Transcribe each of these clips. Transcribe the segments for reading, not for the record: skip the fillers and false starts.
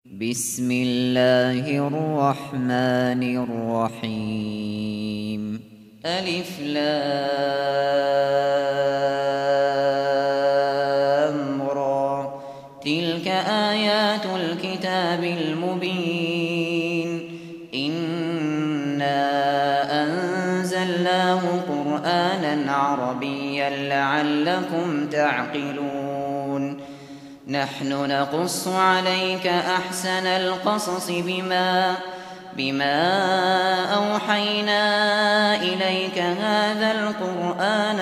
بسم الله الرحمن الرحيم. ألف لام را. تلك آيات الكتاب المبين. إنا أنزلناه قرآنا عربيا لعلكم تعقلون. نحن نقص عليك أحسن القصص بما أوحينا إليك هذا القرآن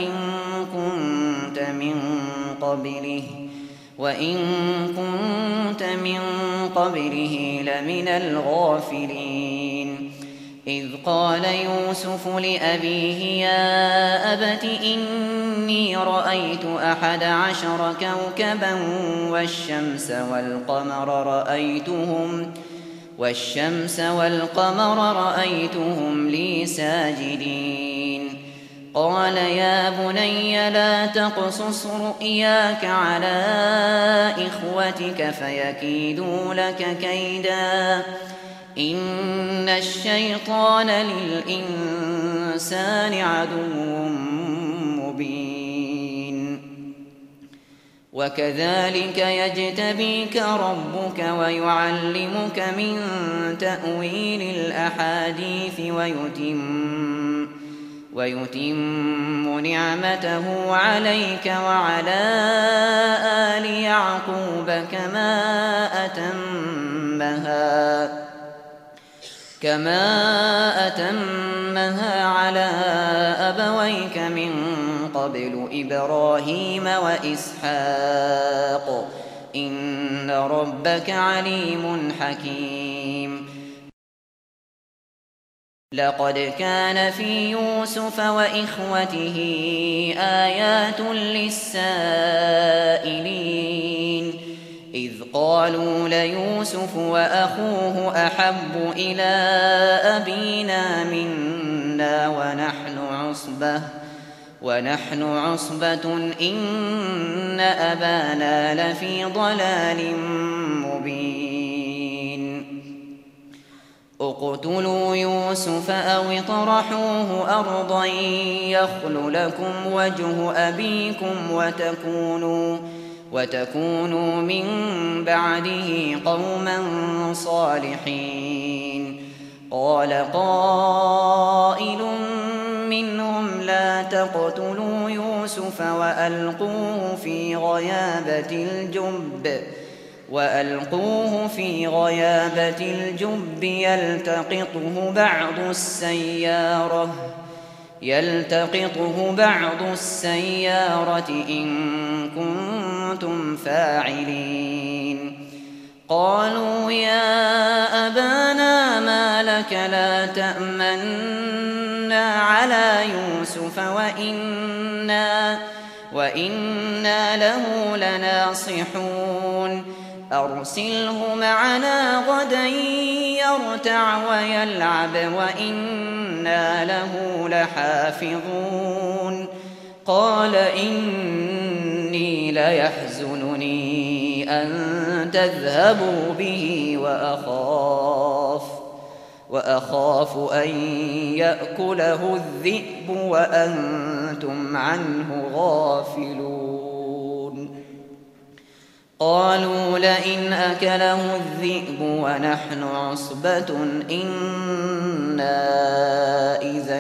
وإن كنت من قبله لمن الغافلين. إذ قال يوسف لأبيه يا أبت إني رأيت 11 كوكبا والشمس والقمر رأيتهم لي ساجدين. قال يا بني لا تقصص رؤياك على إخوتك فيكيدوا لك كيدا. إن الشيطان للإنسان عدو مبين. وكذلك يجتبيك ربك ويعلمك من تأويل الأحاديث ويتم نعمته عليك وعلى آل يعقوب كما أتمها على أبويك من قبل إبراهيم وإسحاق إن ربك عليم حكيم. لقد كان في يوسف وإخوته آيات للسائلين. إذ قالوا ليوسف وأخوه أحب إلى أبينا منا ونحن عصبة إن أبانا لفي ضلال مبين. اقتلوا يوسف أو اطرحوه أرضا يخل لكم وجه أبيكم وتكونوا من بعده قوما صالحين. قال قائل منهم لا تقتلوا يوسف وألقوه في غيابة الجب يلتقطه بعض السيارة إن كنتم فاعلين. قالوا يا أبانا ما لك لا تأمنا على يوسف وإنا له لناصحون. أرسله معنا غدا يرتع ويلعب وإنا له لحافظون. قال إني ليحزنني أن تذهبوا به وأخاف أن يأكله الذئب وأنتم عنه غافلون. قالوا لئن أكله الذئب ونحن عصبة إنا إذا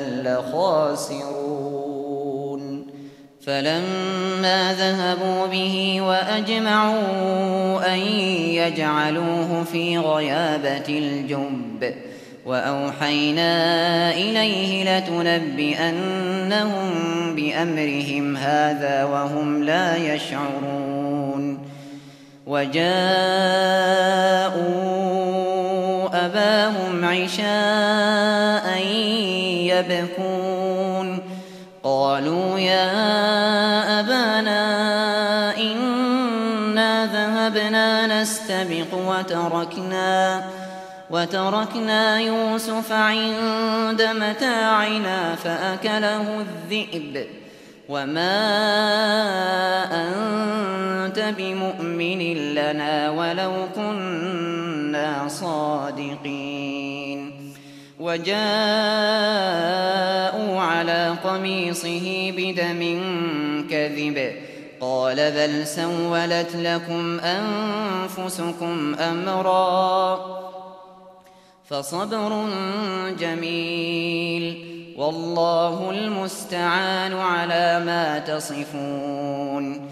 لخاسرون. فلما ذهبوا به وأجمعوا أن يجعلوه في غيابة الجب وأوحينا إليه لتنبئنهم بأمرهم هذا وهم لا يشعرون. وجاءوا أباهم عشاء يبكون. قالوا يا أبانا إنا ذهبنا نستبق وتركنا يوسف عند متاعنا فأكله الذئب. وما أنت بمؤمن لنا ولو كنا صادقين. وجاءوا على قميصه بدم كذب قال بل سولت لكم أنفسكم أمرا فصبر جميل والله المستعان على ما تصفون.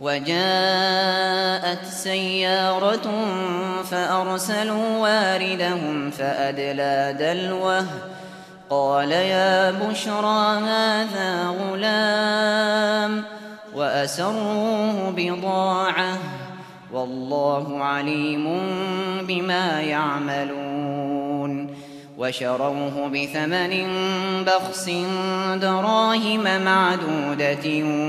وجاءت سيارة فأرسلوا واردهم فأدلى دلوه قال يا بشرى هذا غلام وأسروه بضاعة والله عليم بما يعملون. وشروه بثمن بخس دراهم معدودة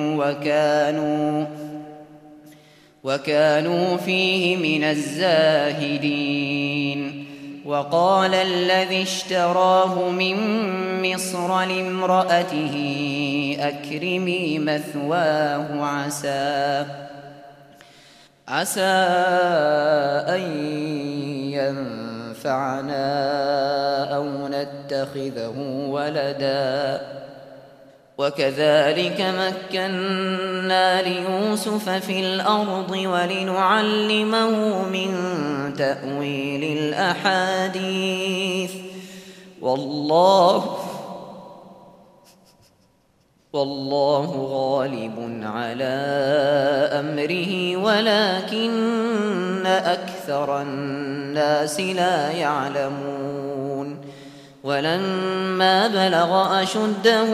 وكانوا فيه من الزاهدين. وقال الذي اشتراه من مصر لامرأته أكرمي مثواه عسى أن ينفعنا أو نتخذه ولدا. وكذلك مكنا ليوسف في الأرض ولنعلمه من تأويل الأحاديث والله غالب على أمره ولكن أكثر الناس لا يعلمون. ولما بلغ أشده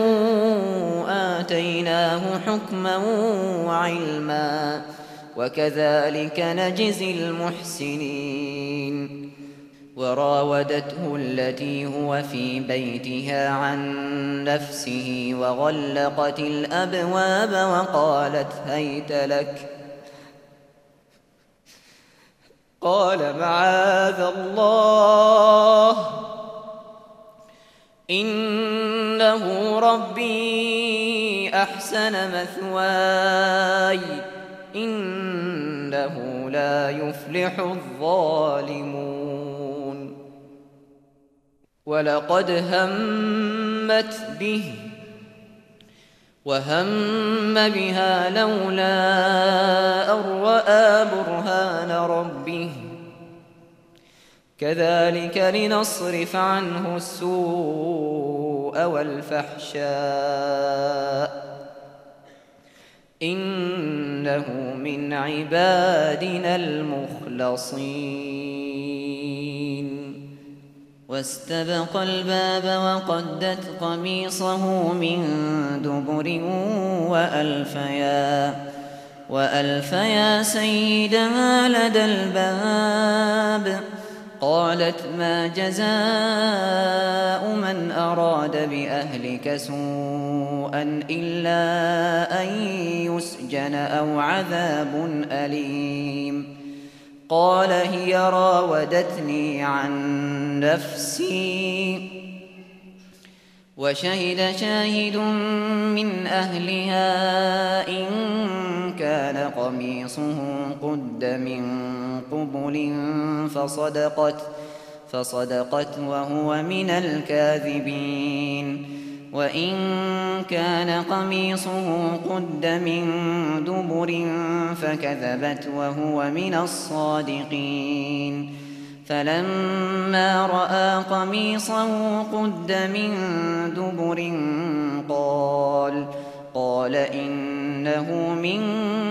آتيناه حكما وعلما وكذلك نجزي المحسنين. وراودته التي هو في بيتها عن نفسه وغلقت الأبواب وقالت هيت لك قال معاذ الله إنه ربي أحسن مثواي إنه لا يفلح الظالمون. ولقد همت به وهم بها لولا أن رأى برهان ربه كذلك لنصرف عنه السوء والفحشاء إنه من عبادنا المخلصين. واستبق الباب وقدت قميصه من دبر وألفيا سيدها لدى الباب قالت ما جزاء من أراد بأهلك سوءا إلا أن يسجن أو عذاب أليم. قال هي راودتني عن نفسي وشهد شاهد من أهلها إن كان قميصه قد من قبل فصدقت وهو من الكاذبين. وإن كان قميصه قد من دبر فكذبت وهو من الصادقين. فلما رأى قميصه قد من دبر قال إنه من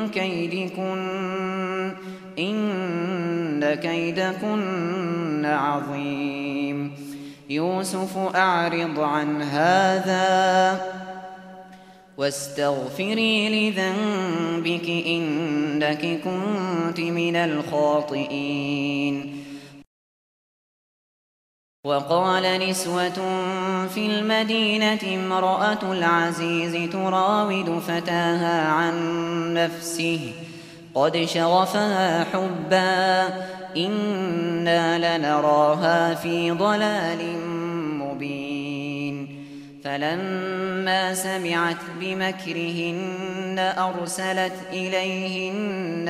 كيدكن إن كيدكن عظيم. يوسف أعرض عن هذا واستغفري لذنبك إنك كنت من الخاطئين. وقال نسوة في المدينة امرأة العزيز تراود فتاها عن نفسه قد شغفها حبا إنا لنراها في ضلال مبين. فلما سمعت بمكرهن أرسلت إليهن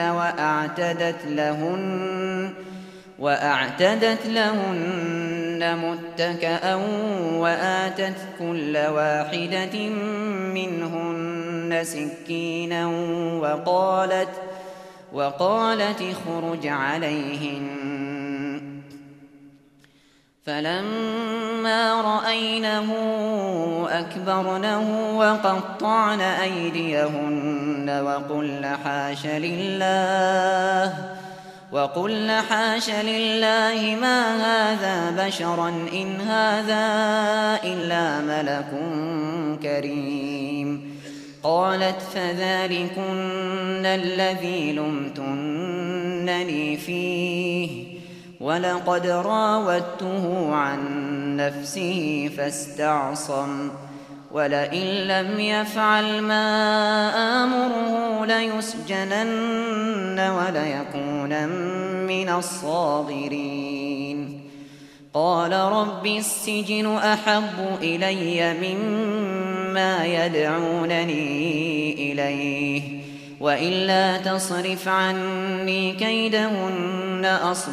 وأعتدت لهن متكأ وآتت كل واحدة منهن سكينا وقالت اخرج عليهن. فلما رأينه أكبرنه وقطعن أيديهن وقلن حاش لله ما هذا بشرا إن هذا إلا ملك كريم. قالت فذلكن الذي لمتنني فيه ولقد راودته عن نفسه فاستعصم ولئن لم يفعل ما آمره ليسجنن وليكونن من الصاغرين. قال رب السجن أحب إلي مما يدعونني إليه وإلا تصرف عني كيدهن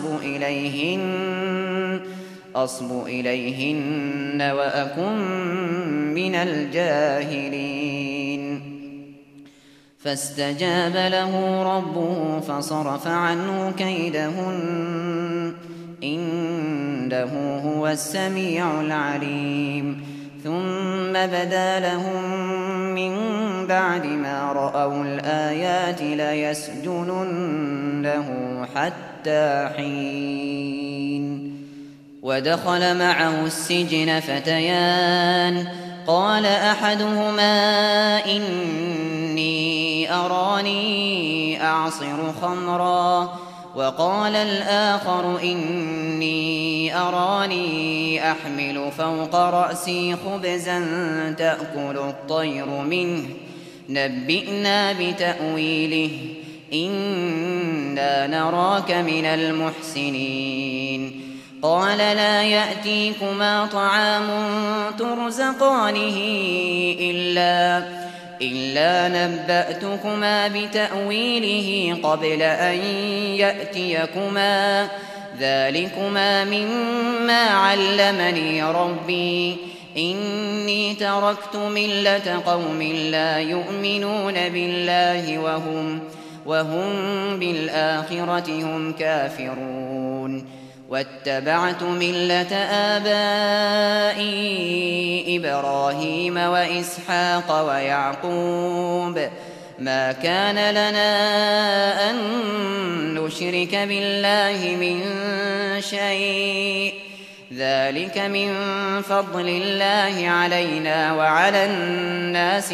أصب إليهن وأكن من الجاهلين. فاستجاب له ربه فصرف عنه كيدهن إنه هو السميع العليم. ثم بدا لهم من بعد ما رأوا الآيات ليسجننه حتى حين. ودخل معه السجن فتيان قال أحدهما إني أراني أعصر خمرا وقال الآخر إني أراني أحمل فوق رأسي خبزا تأكل الطير منه نبئنا بتأويله إنا نراك من المحسنين. قال لا يأتيكما طعام ترزقانه إلا نبأتكما بتأويله قبل أن يأتيكما ذلكما مما علمني ربي إني تركت ملة قوم لا يؤمنون بالله وهم بالآخرة هم كافرون. واتبعت ملة آبائي إبراهيم وإسحاق ويعقوب ما كان لنا أن نشرك بالله من شيء ذلك من فضل الله علينا وعلى الناس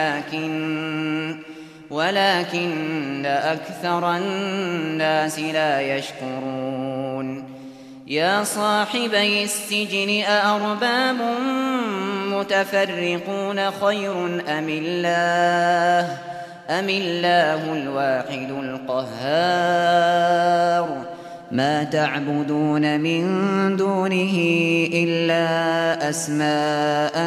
ولكن أكثر الناس لا يشكرون. يا صاحبي السجن أأرباب متفرقون خير أم الله الواحد القهار. ما تعبدون من دونه إلا أسماء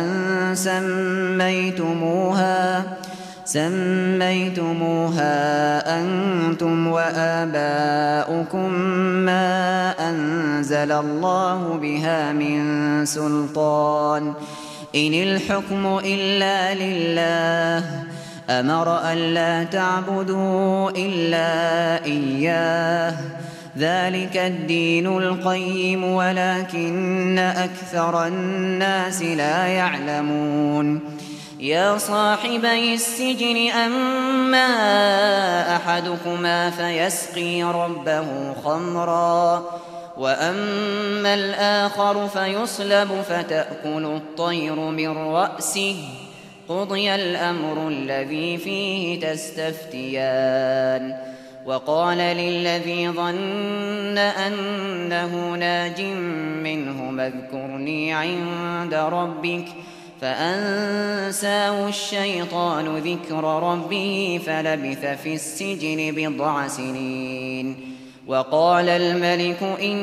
سميتموها أنتم وآباؤكم ما أنزل الله بها من سلطان إن الحكم إلا لله أمر ألا تعبدوا إلا إياه ذلك الدين القيم ولكن أكثر الناس لا يعلمون. يا صاحبي السجن أما أحدكما فيسقي ربه خمرا وأما الآخر فيصلب فتأكل الطير من رأسه قضي الأمر الذي فيه تستفتيان. وقال للذي ظن أنه ناج منه اذكرني عند ربك فأنساه الشيطان ذكر ربه فلبث في السجن 9 سنين. وقال الملك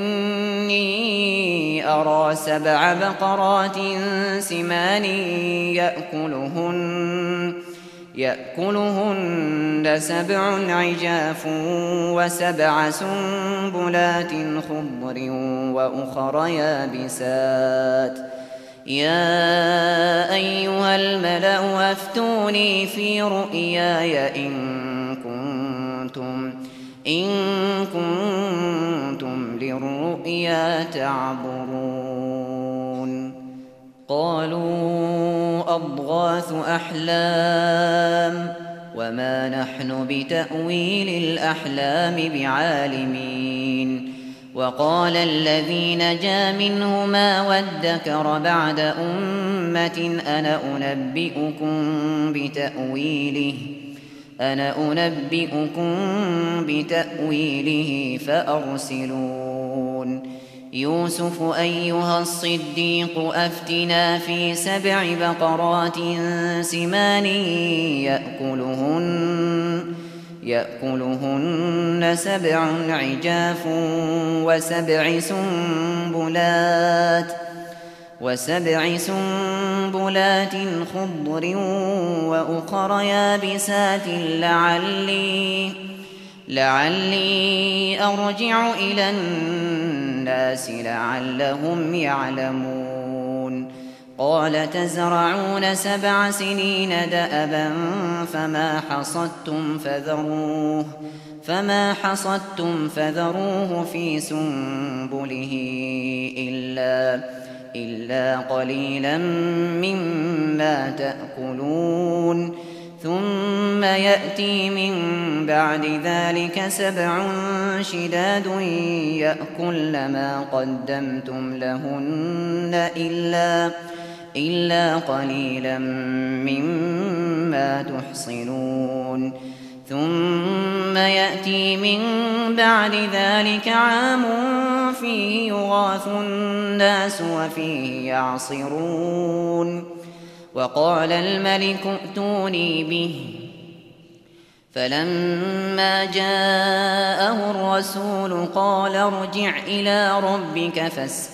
إني أرى 7 بقرات سمان يأكلهن 7 عجاف و7 سنبلات خضر وأخر يابسات يا أيها الملأ أفتوني في رؤياي إن كنتم للرؤيا تعبرون. قالوا أضغاث أحلام وما نحن بتأويل الأحلام بعالمين. وقال الذي نجا منهما وادكر بعد أمة أنا أنبئكم بتأويله فأرسلون. يوسف أيها الصديق أفتنا في 7 بقرات سمان يأكلهن 7 عجاف و7 سنبلات خضر وأخر يابسات لعلي أرجع إلى الناس لعلهم يعلمون. قال تزرعون 7 سنين دأبا فما حصدتم فذروه في سنبله إلا قليلا مما تأكلون. ثم يأتي من بعد ذلك 7 شداد يأكل ما قدمتم لهن إلا قليلا مما تحصنون. ثم يأتي من بعد ذلك عام فيه يغاث الناس وفيه يعصرون. وقال الملك ائتوني به. فلما جاءه الرسول قال ارجع إلى ربك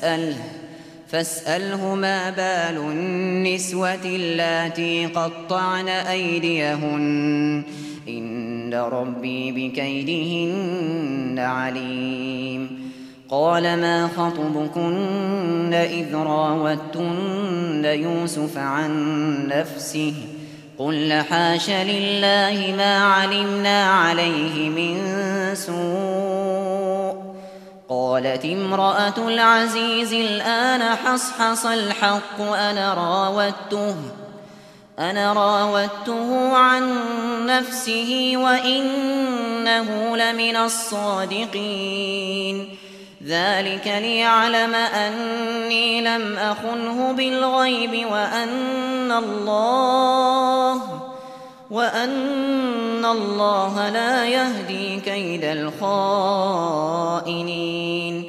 فاسأله ما بال النسوة اللاتي قطعن أيديهن إن ربي بكيدهن عليم. قال ما خطبكن إذ راوتن يوسف عن نفسه قلن حاش لله ما علمنا عليه من سوء. قالت امرأة العزيز الآن حصحص الحق أنا راودته عن نفسه وإنه لمن الصادقين. ذلك ليعلم أني لم أخنه بالغيب وأن الله لا يهدي كيد الخائنين.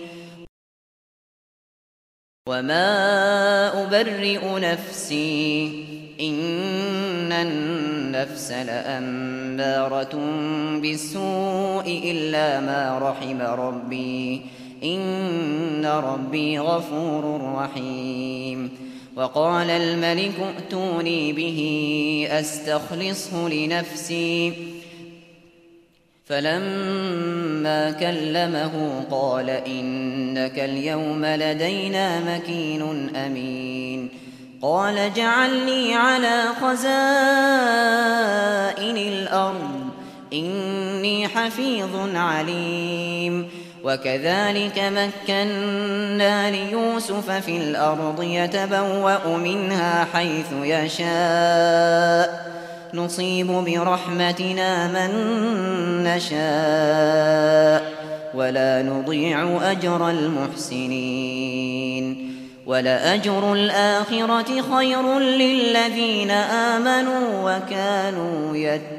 وما أبرئ نفسي إن النفس لأمارة بالسوء إلا ما رحم ربي إن ربي غفور رحيم. وقال الملك ائتوني به أستخلصه لنفسي. فلما كلمه قال إنك اليوم لدينا مكين أمين. قال اجعلني على خزائن الأرض إني حفيظ عليم. وكذلك مكنا ليوسف في الأرض يتبوأ منها حيث يشاء نصيب برحمتنا من نشاء ولا نضيع أجر المحسنين. ولأجر الآخرة خير للذين آمنوا وكانوا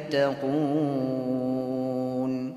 يتقون.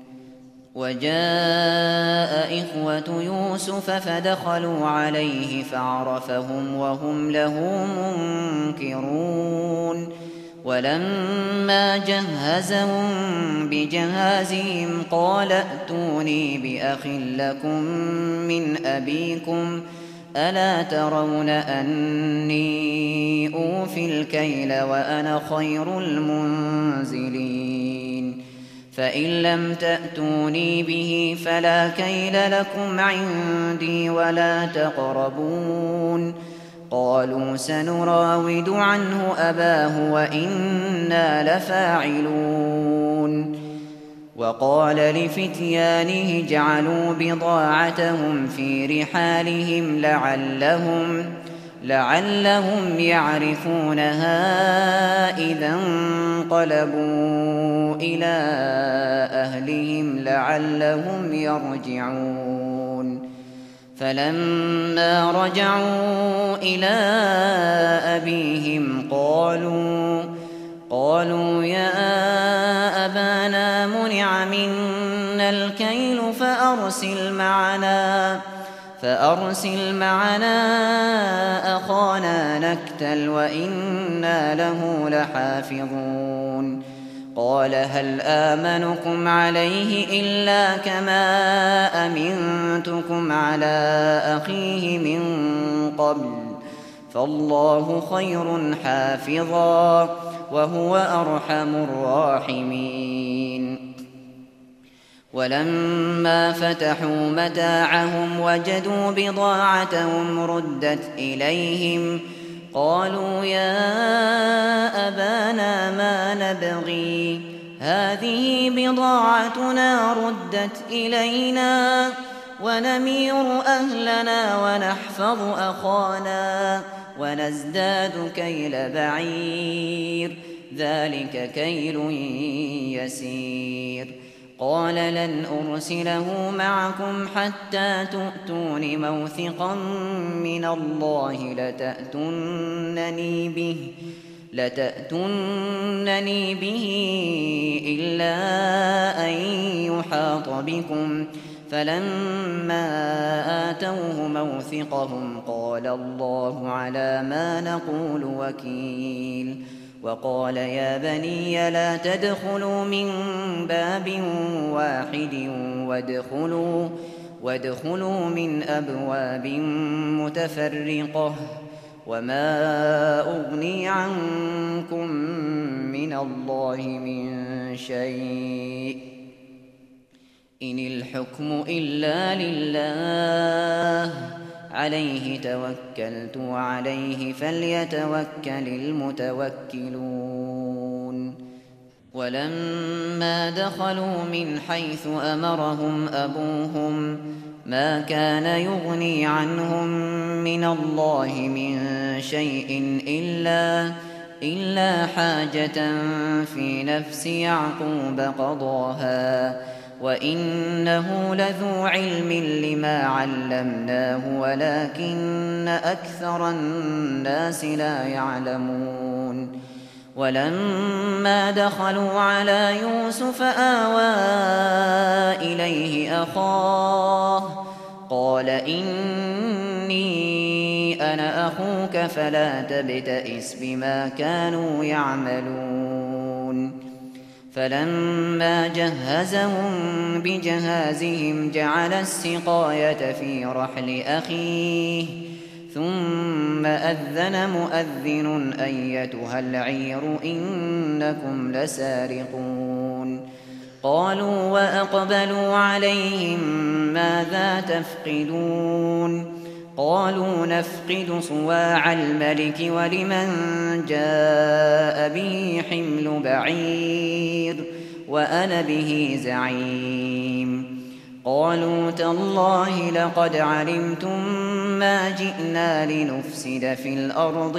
وجاء إخوة يوسف فدخلوا عليه فعرفهم وهم له منكرون. ولما جهزهم بجهازهم قال ائتوني بأخ لكم من أبيكم ألا ترون أني أوفي الكيل وأنا خير المنزلين فإن لم تأتوني به فلا كيل لكم عندي ولا تقربون قالوا سنراود عنه أباه وإنا لفاعلون وقال لفتيانه اجعلوا بضاعتهم في رحالهم لعلهم يعرفونها إذا انقلبوا إلى أهلهم لعلهم يرجعون فلما رجعوا إلى أبيهم قالوا يا أبانا منع منا الكيل فأرسل معنا أخانا نكتل وإنا له لحافظون قال هل آمنكم عليه إلا كما أمنتكم على أخيه من قبل فالله خير حافظا وهو أرحم الراحمين ولما فتحوا متاعهم وجدوا بضاعتهم ردت إليهم قالوا يا أبانا ما نبغي هذه بضاعتنا ردت إلينا ونمير أهلنا ونحفظ أخانا ونزداد كيل بعير ذلك كيل يسير قال لن أرسله معكم حتى تؤتون موثقا من الله لتأتونني به إلا أن يحاط بكم فلما آتوه موثقهم قال الله على ما نقول وكيل وقال يا بني لا تدخلوا من باب واحد وادخلوا من أبواب متفرقة وما أغني عنكم من الله من شيء إن الحكم إلا لله عليه توكلت وعليه فليتوكل المتوكلون ولما دخلوا من حيث أمرهم أبوهم ما كان يغني عنهم من الله من شيء إلا حاجة في نفس يعقوب قضاها وإنه لذو علم لما علمناه ولكن أكثر الناس لا يعلمون ولما دخلوا على يوسف آوى إليه أخاه قال إني أنا أخوك فلا تبتئس بما كانوا يعملون فلما جهزهم بجهازهم جعل السقاية في رحل أخيه ثم أذن مؤذن أيتها العير إنكم لسارقون قالوا وأقبلوا عليهم ماذا تفقدون قالوا نفقد صواع الملك ولمن جاء به حمل بعير وأنا به زعيم قالوا تالله لقد علمتم ما جئنا لنفسد في الأرض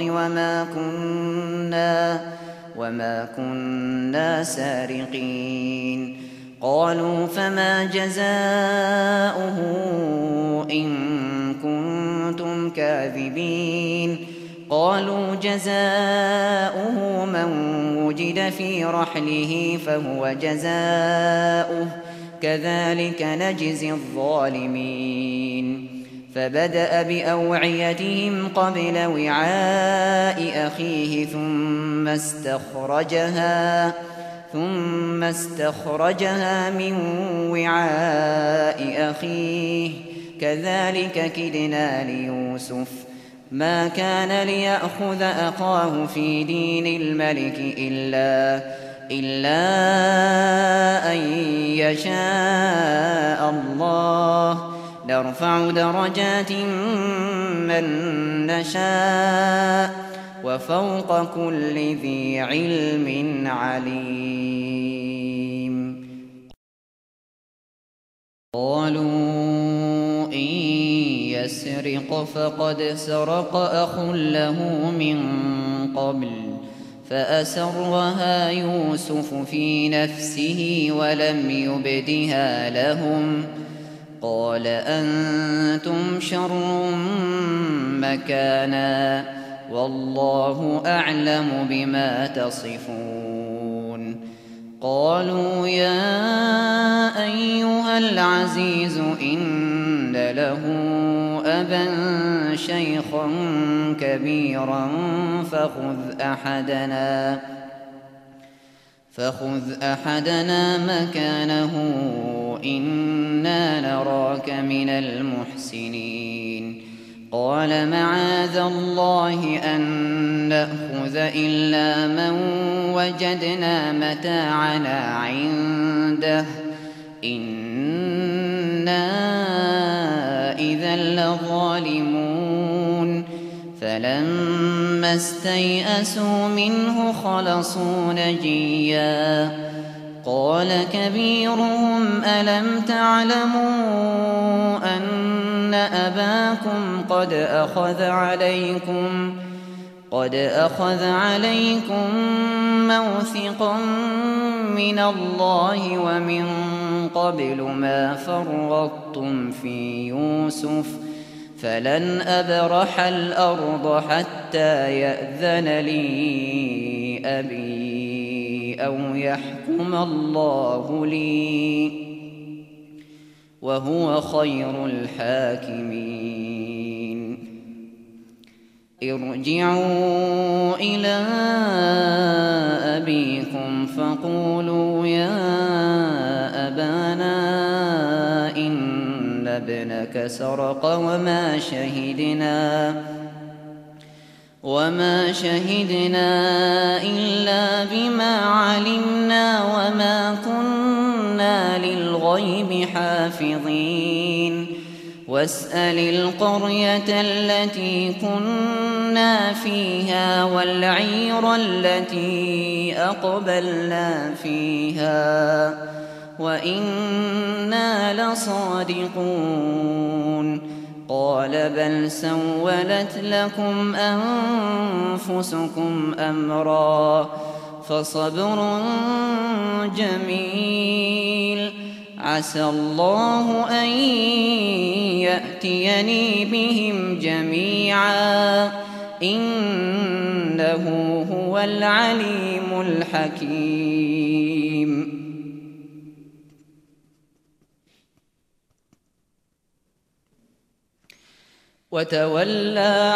وما كنا سارقين قالوا فما جزاؤه إن كنتم كاذبين قالوا جزاؤه من وجد في رحله فهو جزاؤه كذلك نجزي الظالمين فبدأ بأوعيتهم قبل وعاء أخيه ثم استخرجها من وعاء أخيه كذلك كدنا ليوسف ما كان ليأخذ أخاه في دين الملك إلا أن يشاء الله نرفع درجات من نشاء وفوق كل ذي علم عليم. قالوا إن يسرق فقد سرق أخ له من قبل فأسرها يوسف في نفسه ولم يبدها لهم قال أنتم شر مكانا والله أعلم بما تصفون. قالوا يا أيها العزيز إن له أبا شيخا كبيرا فخذ أحدنا مكانه إنا نراك من المحسنين. قال معاذ الله أن نأخذ إلا من وجدنا متاعنا عنده إنا إذا لظالمون. فلما استيئسوا منه خلصوا نجيا قال كبيرهم ألم تعلموا أن أباكم قد أخذ عليكم موثقا من الله ومن قبل ما فرطتم في يوسف فلن أبرح الأرض حتى يأذن لي أبي أو يحكم الله لي وهو خير الحاكمين. ارجعوا إلى أبيكم فقولوا يا أبانا إن ابنك سرق وما شهدنا إلا بما علمنا وما كنا للغيب حافظين. واسأل القرية التي كنا فيها والعير التي أقبلنا فيها وإنا لصادقون. قال بل سولت لكم أنفسكم أمرا فصبر جميل عسى الله أن يأتيني بهم جميعا إنه هو العليم الحكيم. وتولى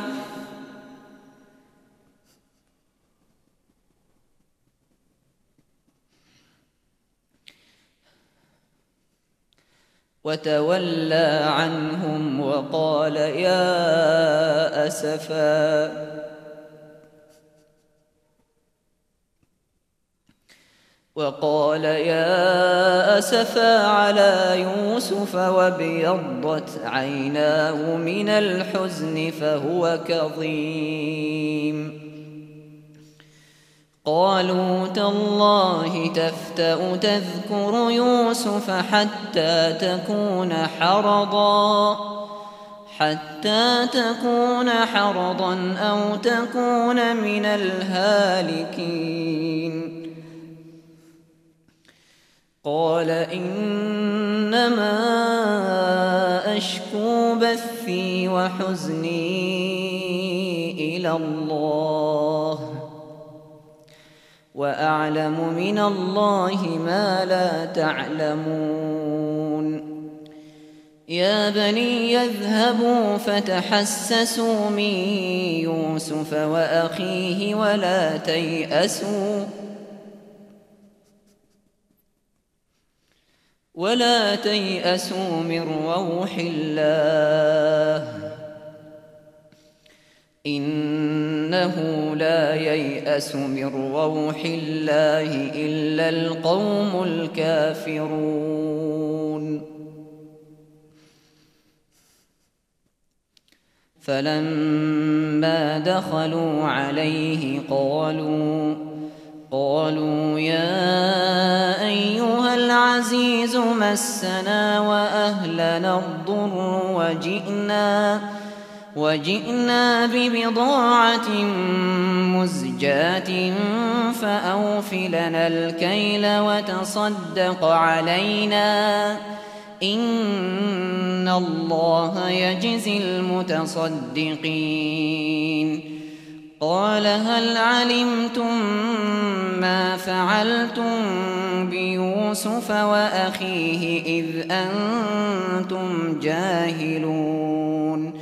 عنهم وقال يا أسفا على يوسف وابيضت عيناه من الحزن فهو كظيم. قالوا تالله تفتأ تذكر يوسف حتى تكون حرضا أو تكون من الهالكين. قال إنما أشكو بثي وحزني إلى الله وأعلم من الله ما لا تعلمون. يا بني يذهبوا فتحسسوا من يوسف وأخيه ولا تيأسوا من روح الله إنه لا ييأس من روح الله إلا القوم الكافرون فلما دخلوا عليه قالوا يا أيها العزيز مسنا وأهلنا الضر وجئنا ببضاعة مزجاة فأوف لنا الكيل وتصدق علينا إن الله يجزي المتصدقين قال هل علمتم ما فعلتم بيوسف وأخيه إذ أنتم جاهلون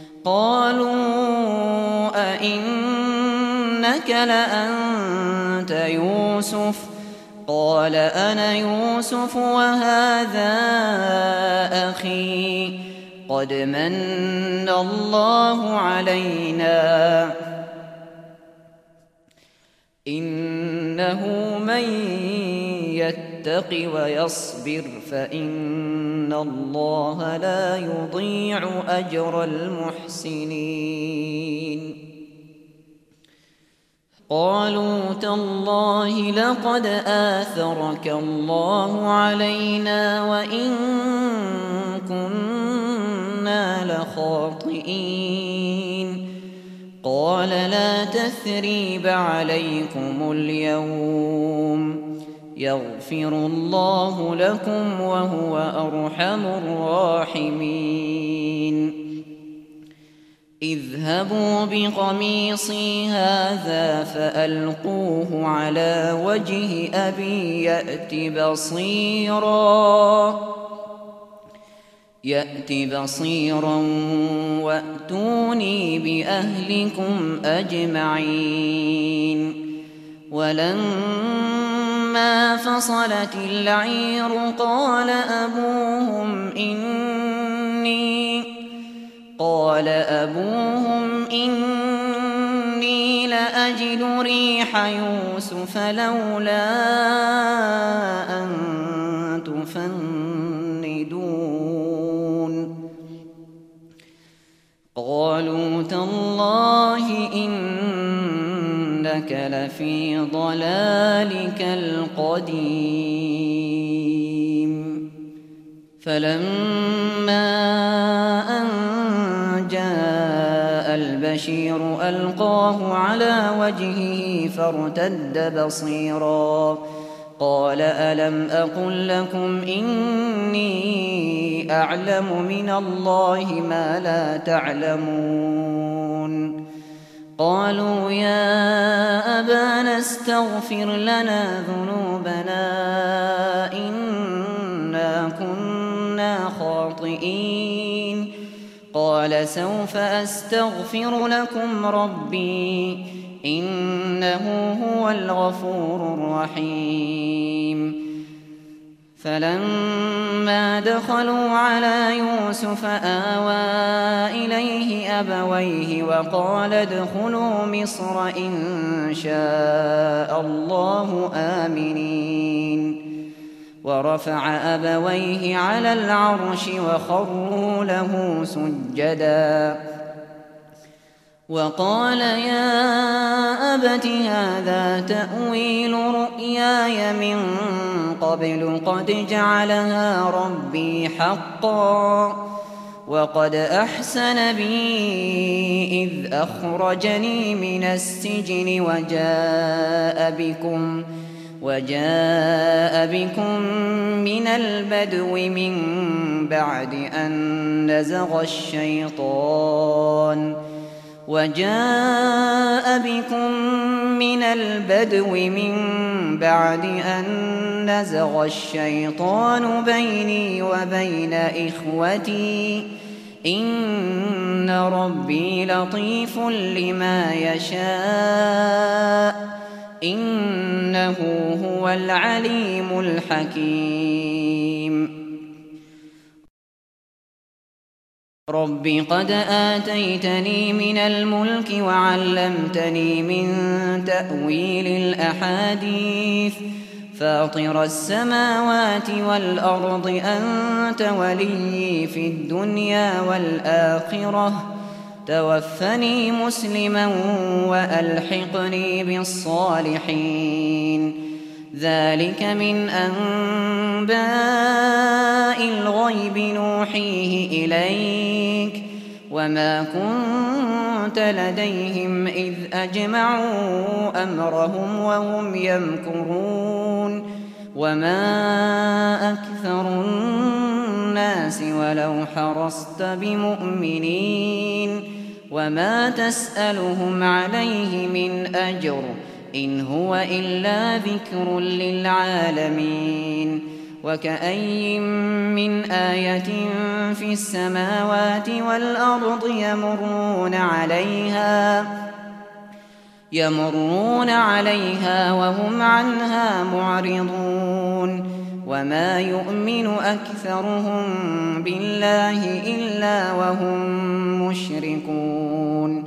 قالوا أئنك لأنت يوسف قال أنا يوسف وهذا أخي قد من الله علينا إنه من يتق ويصبر فإن الله لا يضيع أجر المحسنين قالوا تالله لقد آثرك الله علينا وإن كنا لخاطئين قال لا تثريب عليكم اليوم يغفر الله لكم وهو أرحم الراحمين اذهبوا بقميصي هذا فألقوه على وجه أبي يأت بصيرا وأتوني بأهلكم أجمعين ولما فصلت العير قال أبوهم إني لأجد ريح يوسف لولا أن تفندون قالوا تالله إنك لفي ضلالك القديم فلما أن جاء البشير ألقاه على وجهه فارتد بصيرا قال ألم أقل لكم إني أعلم من الله ما لا تعلمون قالوا يا أبانا استغفر لنا ذنوبنا إنا كنا خاطئين قال سوف أستغفر لكم ربي إنه هو الغفور الرحيم فلما دخلوا على يوسف آوى إليه أبويه وقال ادخلوا مصر إن شاء الله آمنين ورفع أبويه على العرش وخروا له سجدا وقال يا أبت هذا تأويل رؤياي من قبل قد جعلها ربي حقا وقد أحسن بي إذ أخرجني من السجن وجاء بكم من البدو من بعد أن نزغ الشيطان نزغ الشيطان بيني وبين إخوتي إن ربي لطيف لما يشاء إنه هو العليم الحكيم رب قد آتيتني من الملك وعلمتني من تأويل الأحاديث فاطر السماوات والأرض أنت ولي في الدنيا والآخرة توفني مسلما وألحقني بالصالحين ذلك من أنباء الغيب نوحيه إليك وما كنت لديهم إذ أجمعوا أمرهم وهم يمكرون وما أكثر الناس ولو حرصت بمؤمنين وما تسألهم عليه من أجر إن هو إلا ذكر للعالمين وكأي من آية في السماوات والأرض يمرون عليها وهم عنها معرضون وما يؤمن أكثرهم بالله إلا وهم مشركون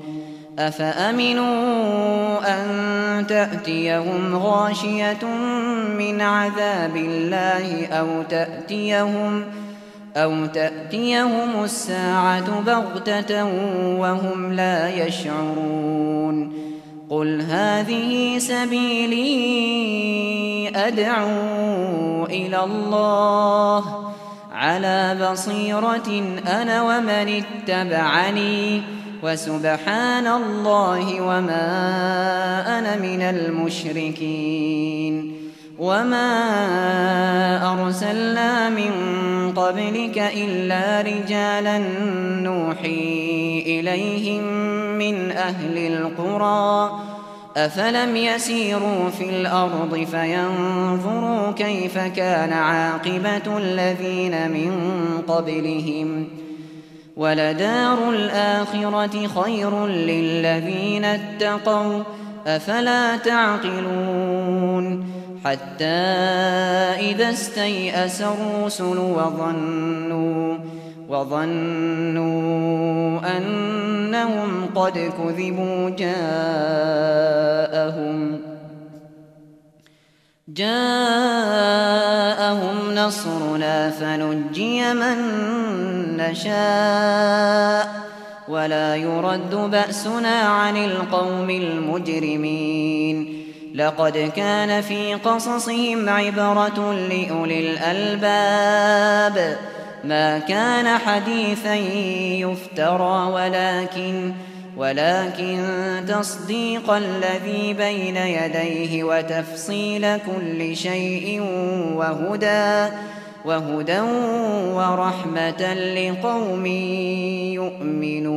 أفأمنوا أن تأتيهم غاشية من عذاب الله أو تأتيهم الساعة بغتة وهم لا يشعرون قل هذه سبيلي أدعو إلى الله على بصيرة أنا ومن اتبعني وسبحان الله وما أنا من المشركين وما أرسلنا من قبلك إلا رجالا نوحي إليهم من أهل القرى أفلم يسيروا في الأرض فينظروا كيف كان عاقبة الذين من قبلهم ولدار الآخرة خير للذين اتقوا أفلا تعقلون حتى إذا استيأس الرسل وظنوا أنهم قد كذبوا جاءهم نصرنا فنجي من نشاء ولا يرد بأسنا عن القوم المجرمين لقد كان في قصصهم عبرة لأولي الألباب ما كان حديثا يفترى ولكن تصديق الذي بين يديه وتفصيل كل شيء وهدى ورحمة لقوم يؤمنون